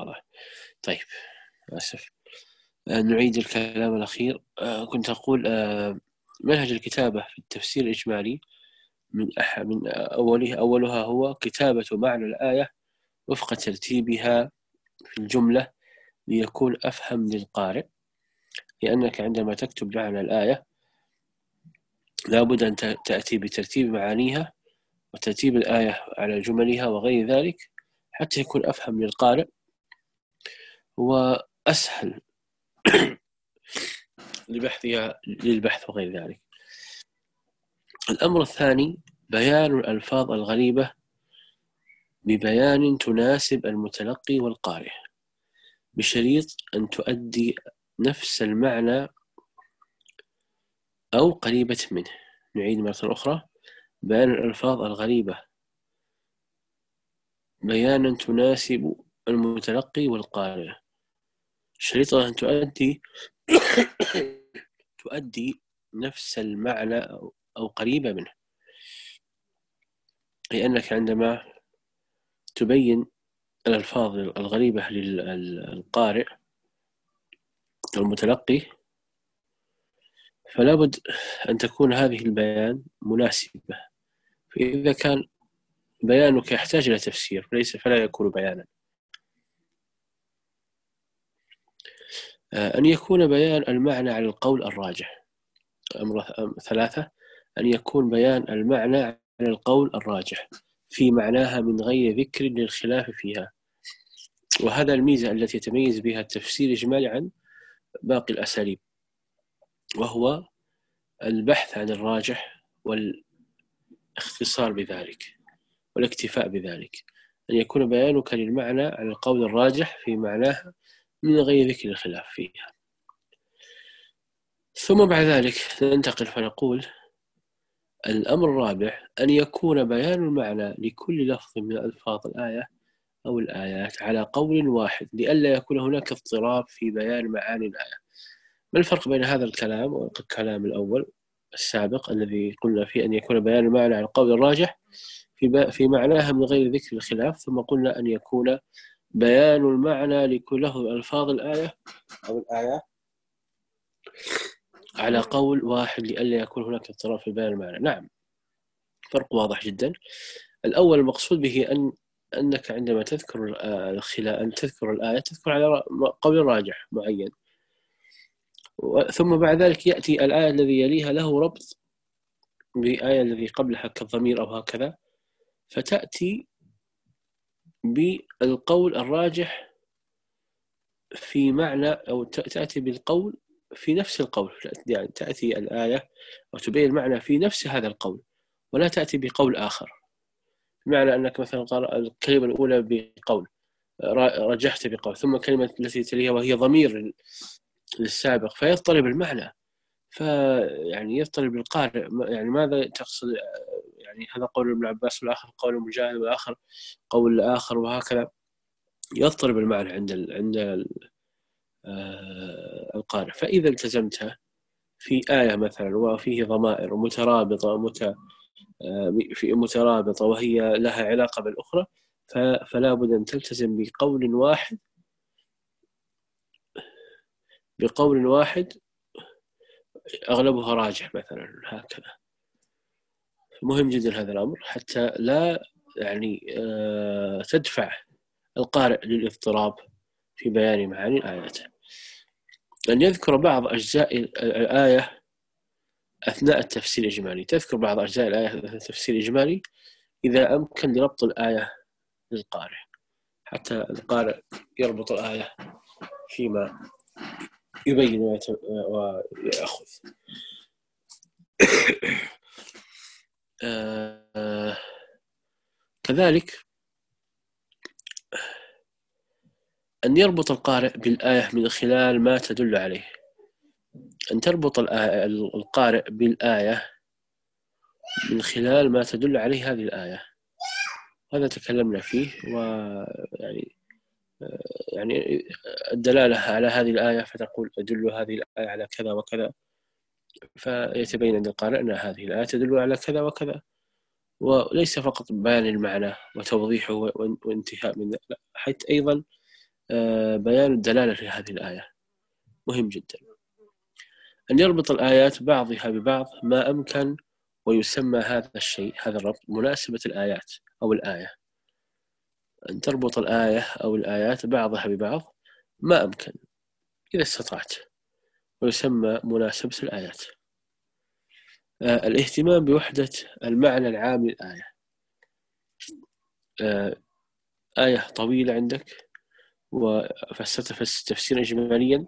واضح. طيب آسف، نعيد الكلام الأخير. كنت أقول منهج الكتابة في التفسير الإجمالي من أولها هو كتابة معنى الآية وفق ترتيبها في الجملة ليكون أفهم للقارئ، لأنك عندما تكتب معنى الآية لابد أن تأتي بترتيب معانيها وترتيب الآية على جملها وغير ذلك حتى يكون أفهم للقارئ وأسهل للبحث وغير ذلك. الأمر الثاني بيان الألفاظ الغريبة ببيان تناسب المتلقي والقارئ بشريط أن تؤدي نفس المعنى أو قريبة منه. نعيد مرة أخرى: بيان الألفاظ الغريبة بيانا تناسب المتلقي والقارئ شريط أن تؤدي نفس المعنى أو قريبة منه. لأنك عندما تبين الألفاظ الغريبة للقارئ المتلقي فلا بد أن تكون هذه البيان مناسبة، فإذا كان بيانك يحتاج إلى تفسير فلا يكون بيانا. أن يكون بيان المعنى على القول الراجح. أمر ثلاثة: أن يكون بيان المعنى على القول الراجح في معناها من غير ذكر للخلاف فيها، وهذا الميزة التي يتميز بها التفسير الإجمالي عن باقي الأساليب، وهو البحث عن الراجح والاختصار بذلك والاكتفاء بذلك. أن يكون بيانك للمعنى على القول الراجح في معناها من غير ذكر الخلاف فيها. ثم بعد ذلك ننتقل فنقول: الأمر الرابع أن يكون بيان المعنى لكل لفظ من ألفاظ الآية أو الآيات على قول واحد لئلا يكون هناك اضطراب في بيان معاني الآية. ما الفرق بين هذا الكلام والكلام الأول السابق الذي قلنا فيه أن يكون بيان المعنى على القول الراجح في معناها من غير ذكر الخلاف، ثم قلنا أن يكون بيان المعنى لكل لفظ من ألفاظ الآية أو الآيات على قول واحد لئلا يكون هناك اضطراب في بيان المعنى؟ نعم، فرق واضح جدا. الأول المقصود به أنك عندما تذكر الآية تذكر على قول راجح معين، ثم بعد ذلك يأتي الآية الذي يليها له ربط بآية الذي قبلها كالضمير أو هكذا، فتأتي بالقول الراجح في معنى أو تأتي بالقول في نفس القول، يعني تأتي الآية وتبين المعنى في نفس هذا القول ولا تأتي بقول آخر. بمعنى أنك مثلا قرأ الكلمة الأولى بقول رجحت بقول، ثم الكلمة التي تليها وهي ضمير للسابق فيضطرب المعنى، فيعني يضطرب القارئ، يعني ماذا تقصد؟ يعني هذا قول ابن عباس والآخر قول مجاهد والآخر قول الآخر، وهكذا يضطرب المعنى عند القارئ. فإذا التزمتها في آية مثلا وفيه ضمائر مترابطة وهي لها علاقة بالأخرى، فلا بد أن تلتزم بقول واحد أغلبها راجح مثلا، هكذا. مهم جدا هذا الأمر حتى لا يعني تدفع القارئ للاضطراب في بيان معاني الآيات. أن يذكر بعض أجزاء الآية أثناء التفسير الإجمالي. تذكر بعض أجزاء الآية أثناء التفسير الإجمالي إذا أمكن لربط الآية للقارئ، حتى القارئ يربط الآية فيما يبين ويأخذ. كذلك أن يربط القارئ بالآية من خلال ما تدل عليه. أن تربط القارئ بالآية من خلال ما تدل عليه هذه الآية، هذا تكلمنا فيه. يعني الدلالة على هذه الآية فتقول أدل هذه الآية على كذا وكذا، فيتبين عند القارئ أن هذه الآية تدل على كذا وكذا، وليس فقط بيان المعنى وتوضيحه وانتهاء من ذلك، حتى أيضا بيان الدلالة في هذه الآية مهم جدا. أن يربط الآيات بعضها ببعض ما أمكن، ويسمى هذا الشيء، هذا الربط، مناسبة الآيات أو الآية. أن تربط الآية أو الآيات بعضها ببعض ما أمكن إذا استطعت، ويسمى مناسبة الآيات. الاهتمام بوحدة المعنى العام للآية. آية طويلة عندك وفسرتها تفسيرا إجماليا،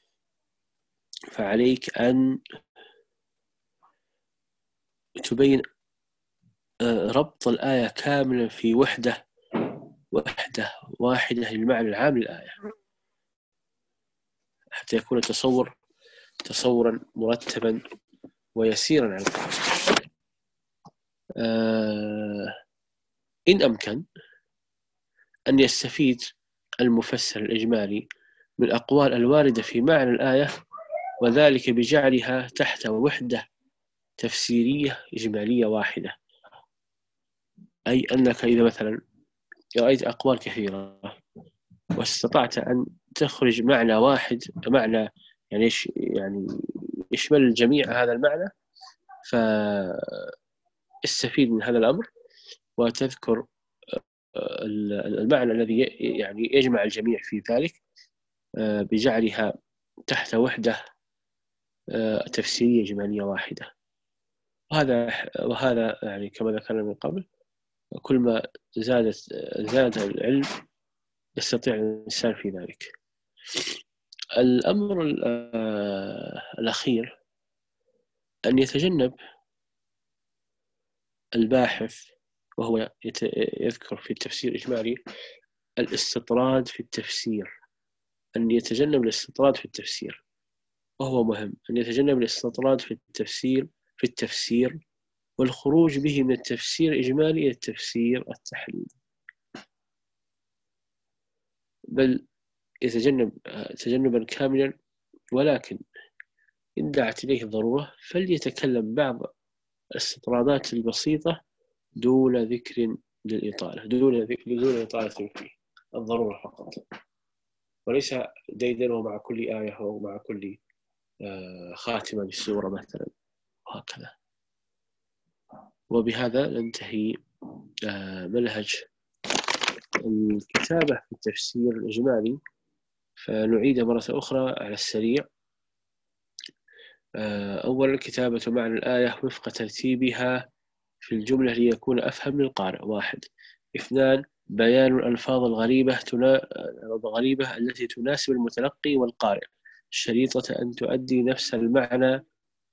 فعليك أن تبين ربط الآية كاملا في وحدة واحدة للمعنى العام للآية، حتى يكون التصور تصورا مرتبا ويسيرا على القارئ. إن أمكن أن يستفيد المفسر الإجمالي من الأقوال الواردة في معنى الآية، وذلك بجعلها تحت وحدة تفسيرية إجمالية واحدة. أي أنك إذا مثلا رأيت أقوال كثيرة واستطعت أن تخرج معنى واحد، معنى يعني يشمل الجميع هذا المعنى، فاستفيد من هذا الأمر وتذكر المعنى الذي يعني يجمع الجميع في ذلك بجعلها تحت وحدة تفسيرية إجمالية واحدة. وهذا يعني كما ذكرنا من قبل، كل ما زاد العلم يستطيع الإنسان في ذلك. الأمر الأخير أن يتجنب الباحث، وهو يذكر في التفسير الإجمالي الاستطراد في التفسير، أن يتجنب الاستطراد في التفسير، وهو مهم أن يتجنب الاستطراد في التفسير والخروج به من التفسير الإجمالي إلى التفسير التحليلي، بل يتجنب تجنبا كاملا، ولكن إن دعت إليه الضرورة فليتكلم بعض الاستطرادات البسيطة دون ذكر للإطالة، دون إطالة فيه، الضرورة فقط، وليس ديدنه مع كل آية أو مع كل خاتمة للسورة مثلا، وهكذا. وبهذا ننتهي منهج الكتابة في التفسير الإجمالي، فنعيد مرة أخرى على السريع. أولا، كتابة معنى الآية وفق ترتيبها في الجملة ليكون أفهم للقارئ. 1. 2. بيان الألفاظ الغريبة التي تناسب المتلقي والقارئ، الشريطة أن تؤدي نفس المعنى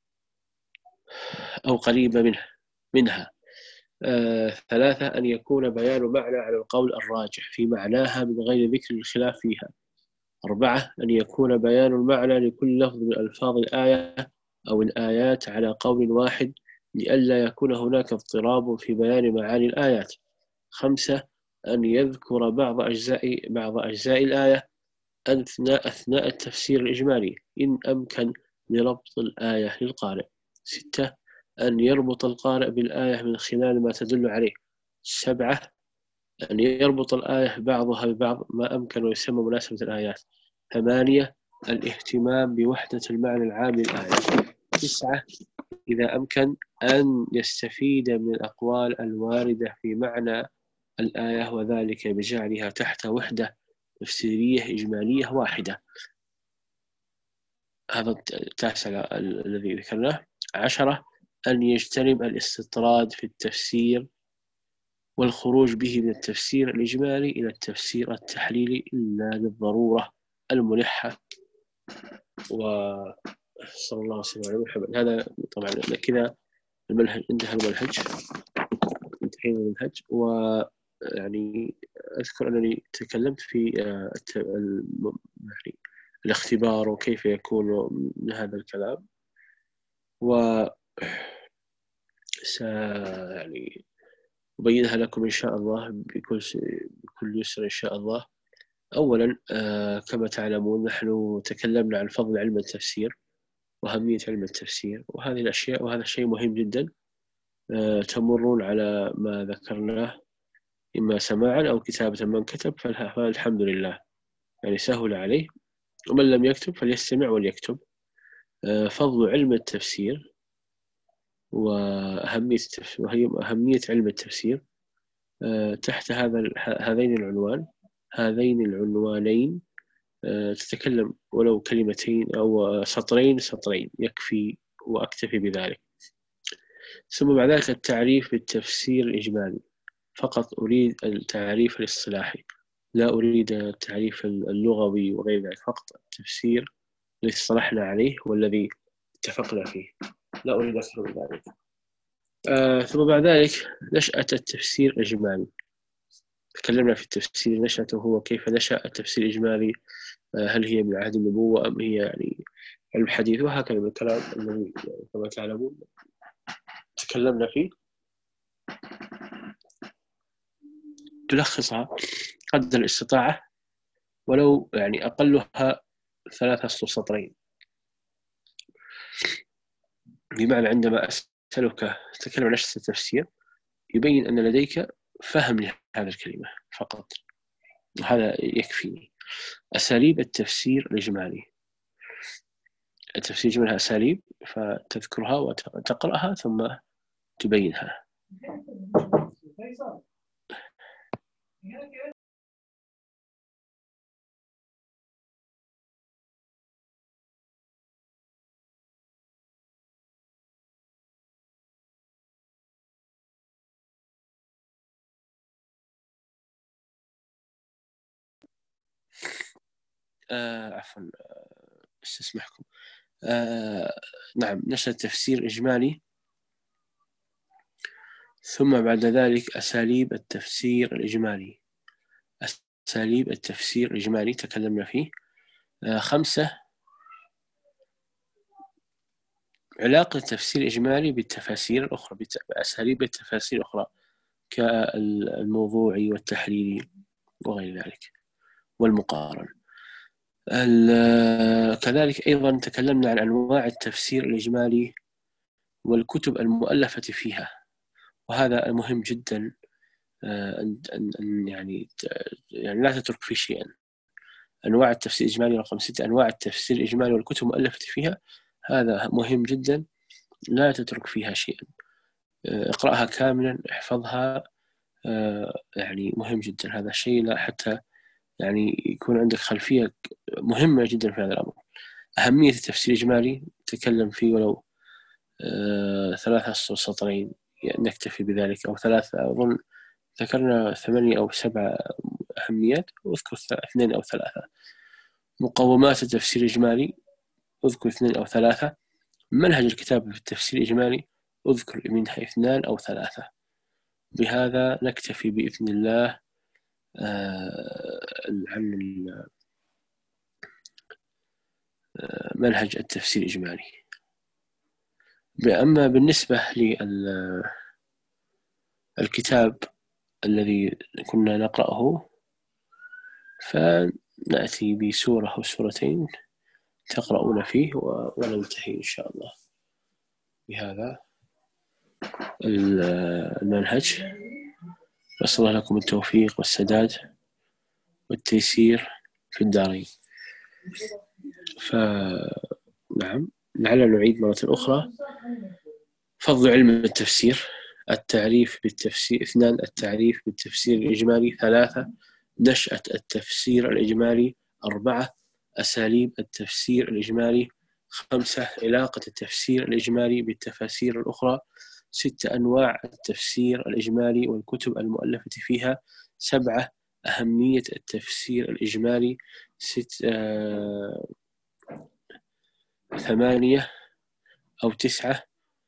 أو قريبة منها. 3. أن يكون بيان معنى على القول الراجح في معناها من غير ذكر الخلاف فيها. 4. أن يكون بيان المعنى لكل لفظ من ألفاظ الآية أو الآيات على قول واحد لئلا يكون هناك اضطراب في بيان معاني الآيات. 5. أن يذكر بعض أجزاء الآية أثناء التفسير الإجمالي إن أمكن لربط الآية للقارئ. 6. أن يربط القارئ بالآية من خلال ما تدل عليه. 7. أن يربط الآية بعضها ببعض ما أمكن ويسمى مناسبة الآيات. 8. الاهتمام بوحدة المعنى العام للآية. 9. إذا أمكن أن يستفيد من الأقوال الواردة في معنى الآية، وذلك بجعلها تحت وحدة تفسيرية إجمالية واحدة. هذا التاسع الذي ذكرناه. 10. أن يجتنب الاستطراد في التفسير والخروج به من التفسير الإجمالي إلى التفسير التحليلي إلا للضرورة الملحة. وصلى الله وسلم على محمد. هذا طبعا كذا المنهج، انتهى المنهج، انتهينا من المنهج. ويعني أذكر أنني تكلمت في يعني الاختبار وكيف يكون من هذا الكلام، يعني أبينها لكم إن شاء الله بكل يسر إن شاء الله. أولا، كما تعلمون نحن تكلمنا عن فضل علم التفسير وأهمية علم التفسير وهذه الأشياء، وهذا شيء مهم جدا. تمرون على ما ذكرناه إما سماعا أو كتابة من كتب، فالحمد لله. يعني سهل عليه. ومن لم يكتب فليستمع وليكتب. فضل علم التفسير وهي أهمية علم التفسير تحت هذين العنوانين. تتكلم ولو كلمتين أو سطرين يكفي وأكتفي بذلك. ثم بعد ذلك التعريف بالتفسير الإجمالي. فقط أريد التعريف الاصطلاحي، لا أريد التعريف اللغوي وغير ذلك، فقط التفسير الذي اصطلحنا عليه والذي اتفقنا فيه، لا أريد أكثر من ذلك. ثم بعد ذلك نشأة التفسير الإجمالي. تكلمنا في التفسير نشأته، هو كيف نشأ التفسير الإجمالي، هل هي من عهد النبوة أم هي يعني علم حديث، وهكذا من الكلام الذي كما تعلمون تكلمنا فيه. تلخصها قدر الاستطاعة ولو يعني أقلها 3 سطرين. بمعنى عندما أسألك تتكلم عن نشأة التفسير يبين أن لديك فهم لهذه الكلمة فقط، وهذا يكفيني. أساليب التفسير الإجمالي. التفسير الإجمالي أساليب، فتذكرها وتقرأها ثم تبينها. عفوا استسمحكم. نعم، نشأ التفسير إجمالي. ثم بعد ذلك أساليب التفسير الإجمالي. أساليب التفسير الإجمالي تكلمنا فيه. 5 علاقة التفسير الإجمالي بالتفاسير الأخرى، بأساليب التفاسير الأخرى كالموضوعي والتحريري وغير ذلك والمقارن. كذلك أيضا تكلمنا عن أنواع التفسير الإجمالي والكتب المؤلفة فيها، وهذا مهم جدا أن يعني لا تترك فيه شيئا. أنواع التفسير الإجمالي رقم 6، أنواع التفسير الإجمالي والكتب المؤلفة فيها، هذا مهم جدا، لا تترك فيها شيئا. اقرأها كاملا، احفظها، يعني مهم جدا هذا الشيء، لا حتى يعني يكون عندك خلفية مهمة جدا في هذا الأمر. أهمية التفسير الإجمالي تكلم فيه ولو 3 سطرين يعني نكتفي بذلك، أو 3. أظن ذكرنا 8 أو 7 أهميات، واذكر 2 أو 3. مقومات التفسير الإجمالي اذكر 2 أو 3. منهج الكتاب في التفسير الإجمالي اذكر منها 2 أو 3. بهذا نكتفي بإذن الله عن منهج التفسير الإجمالي. أما بالنسبة للكتاب الذي كنا نقرأه، فنأتي بسورة أو سورتين تقرؤون فيه وننتهي إن شاء الله بهذا المنهج. نسأل الله لكم التوفيق والسداد والتيسير في الدارين. فنعم، لعلنا نعيد مرة أخرى. فضل علم التفسير. التعريف بالتفسير 2. التعريف بالتفسير الإجمالي 3. نشأة التفسير الإجمالي 4. أساليب التفسير الإجمالي 5. علاقة التفسير الإجمالي بالتفاسير الأخرى 6. أنواع التفسير الإجمالي والكتب المؤلفة فيها 7. أهمية التفسير الإجمالي 8 أو 9.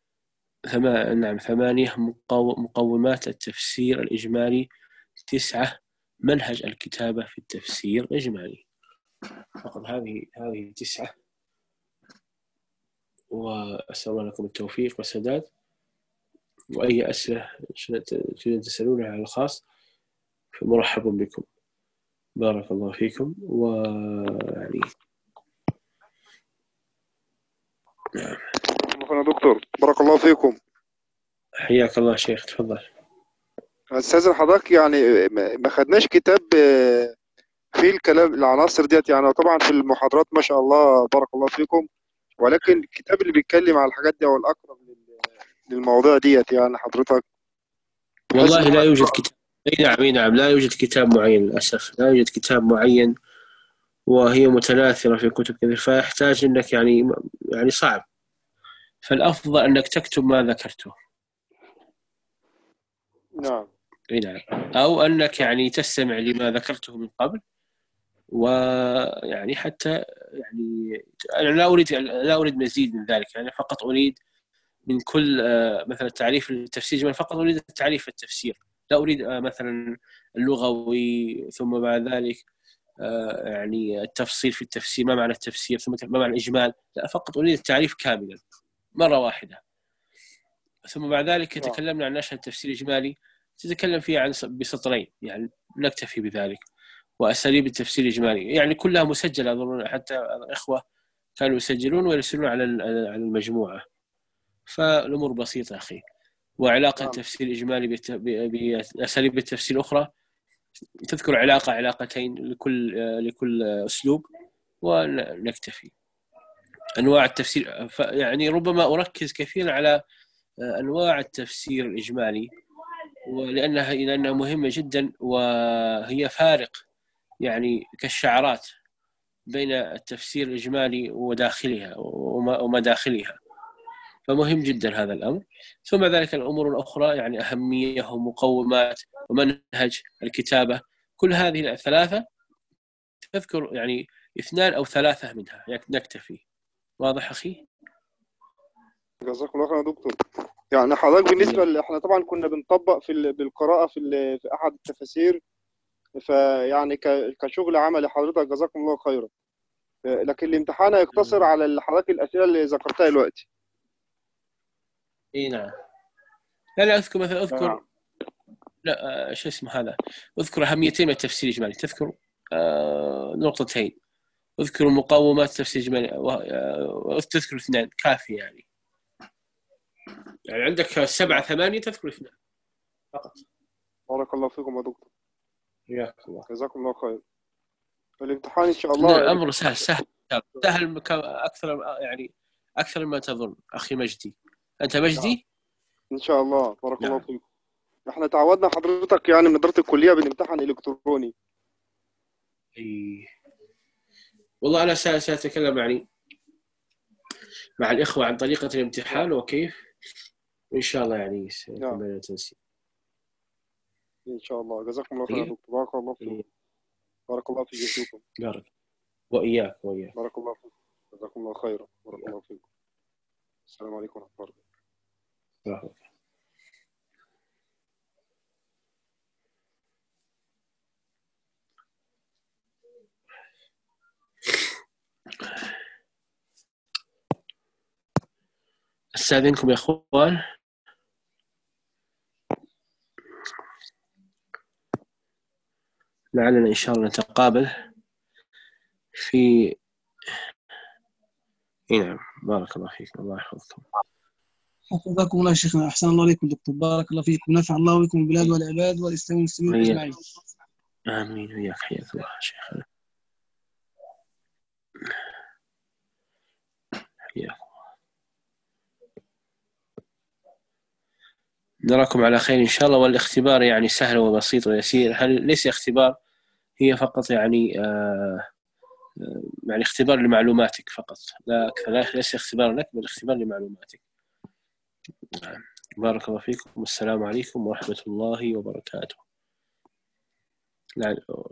8 مقومات التفسير الإجمالي 9. منهج الكتابة في التفسير الإجمالي. فقط هذه 9. وأسأل الله لكم التوفيق والسداد. وأي أسئلة تسألونها على الخاص فمرحب بكم. بارك الله فيكم. ويعني نعم دكتور، بارك الله فيكم. حياك الله شيخ، تفضل. استاذن حضرتك، يعني ما خدناش كتاب في الكلام العناصر ديت يعني طبعا في المحاضرات ما شاء الله بارك الله فيكم، ولكن الكتاب اللي بيتكلم على الحاجات دي هو الأقرب للمواضيع ديت يعني حضرتك، بحيث إن والله هو لا يوجد يقرأ. كتاب. اي نعم، اي نعم، لا يوجد كتاب معين للاسف، لا يوجد كتاب معين، وهي متناثرة في كتب كثير، فيحتاج انك يعني صعب. فالافضل انك تكتب ما ذكرته. نعم. اي نعم. او انك يعني تستمع لما ذكرته من قبل، ويعني حتى يعني انا لا اريد مزيد من ذلك، يعني فقط اريد من كل مثلا تعريف التفسير الإجمالي، فقط اريد تعريف التفسير، لا اريد مثلا اللغوي، ثم بعد ذلك يعني التفصيل في التفسير، ما معنى التفسير، ثم ما معنى الإجمال، لا، فقط أريد التعريف كاملا مرة واحدة. ثم بعد ذلك نعم. تكلمنا عن نشأة التفسير الإجمالي، تتكلم فيه عن بسطرين، يعني نكتفي بذلك. وأساليب التفسير الإجمالي يعني كلها مسجلة، أظن حتى الإخوة كانوا يسجلون ويرسلون على المجموعة. فالأمور بسيطة أخي. وعلاقة نعم. التفسير الإجمالي بأساليب التفسير الأخرى، تذكر علاقتين لكل أسلوب، ونكتفي. أنواع التفسير يعني ربما أركز كثيرا على أنواع التفسير الإجمالي، لأنها مهمة جدا، وهي فارق يعني كالشعرات بين التفسير الإجمالي وداخلها ومداخلها. فمهم جدا هذا الأمر. ثم ذلك الأمور الأخرى يعني أهمية ومقومات ومنهج الكتابة، كل هذه الثلاثة تذكر يعني 2 أو 3 منها نكتفي. واضح أخي؟ جزاك الله خير يا دكتور. يعني حضرتك بالنسبة احنا طبعا كنا بنطبق بالقراءة في أحد التفاسير، فيعني كشغل عملي حضرتك جزاكم الله خيرا. لكن الامتحان هيقتصر على حضرتك الأسئلة اللي ذكرتها دلوقتي. اي نعم. لا اذكر مثلا، نعم. لا شو اسمه هذا، اذكر اهميتين من التفسير الاجمالي، تذكر نقطتين، اذكر مقومات التفسير الاجمالي، تذكر 2 كافي يعني عندك 7 نعم. 8 تذكر 2 فقط. بارك الله فيكم يا دكتور. حياك الله. جزاكم الله خير. الامتحان إن شاء الله الامر سهل سهل سهل اكثر، يعني اكثر مما تظن اخي مجدي. انت نعم. مجدي؟ إن شاء الله بارك الله نعم. فيكم. احنا تعودنا حضرتك يعني من إدارة الكلية بنمتحن إلكتروني. اي والله انا ساتكلم يعني مع الاخوه عن طريقه نعم. الامتحان وكيف، وان شاء الله يعني سيكون نعم. بيننا تنسيق. إن شاء الله جزاكم الله خير يا دكتور. بارك الله فيكم. بارك الله في جهدكم. بارك. وإياك. بارك الله فيكم. جزاكم الله خيرا. بارك الله فيكم. السلام عليكم ورحمة الله. بارك. استاذنكم يا اخوان، لعلنا ان شاء الله نتقابل في. نعم، بارك الله فيكم، الله يحفظكم. حفظكم الله شيخنا، أحسن الله عليكم دكتور، بارك الله فيكم، نفع الله بكم البلاد والعباد والإسلام والمسلمين أجمعين. آمين وياك، حياك الله شيخنا، حياك. نراكم على خير إن شاء الله. والاختبار يعني سهل وبسيط ويسير، هل ليس اختبار، هي فقط يعني يعني اختبار لمعلوماتك فقط، لا أكثر، ليس اختبار لك بل اختبار لمعلوماتك. بارك الله فيكم، والسلام عليكم ورحمة الله وبركاته.